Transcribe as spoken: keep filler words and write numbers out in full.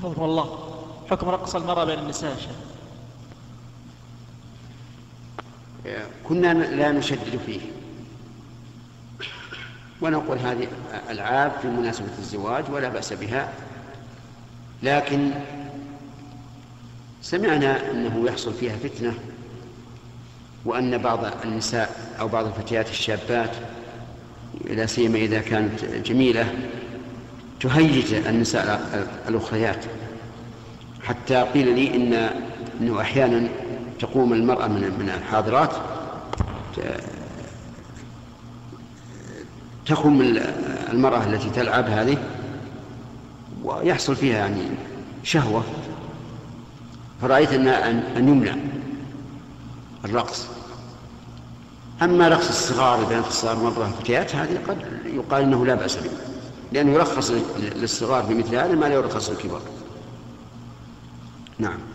حكم الله حكم رقص المرأة بين النساء. كنا لا نشدد فيه ونقول هذه ألعاب في مناسبة الزواج ولا بأس بها، لكن سمعنا أنه يحصل فيها فتنة، وأن بعض النساء أو بعض الفتيات الشابات لا سيما إذا كانت جميلة تهيج النساء الأخريات، حتى قيل لي إن إنه أحيانا تقوم المرأة من الحاضرات تخم المرأة التي تلعب هذه ويحصل فيها يعني شهوة، فرأيت أن أن يمنع الرقص. أما رقص الصغار البنات الصغار مرة فتيات هذه قد يقال إنه لا بأس به، لأنه يرخص للصغار بمثل هذا ما لا يرخص للكبار. نعم.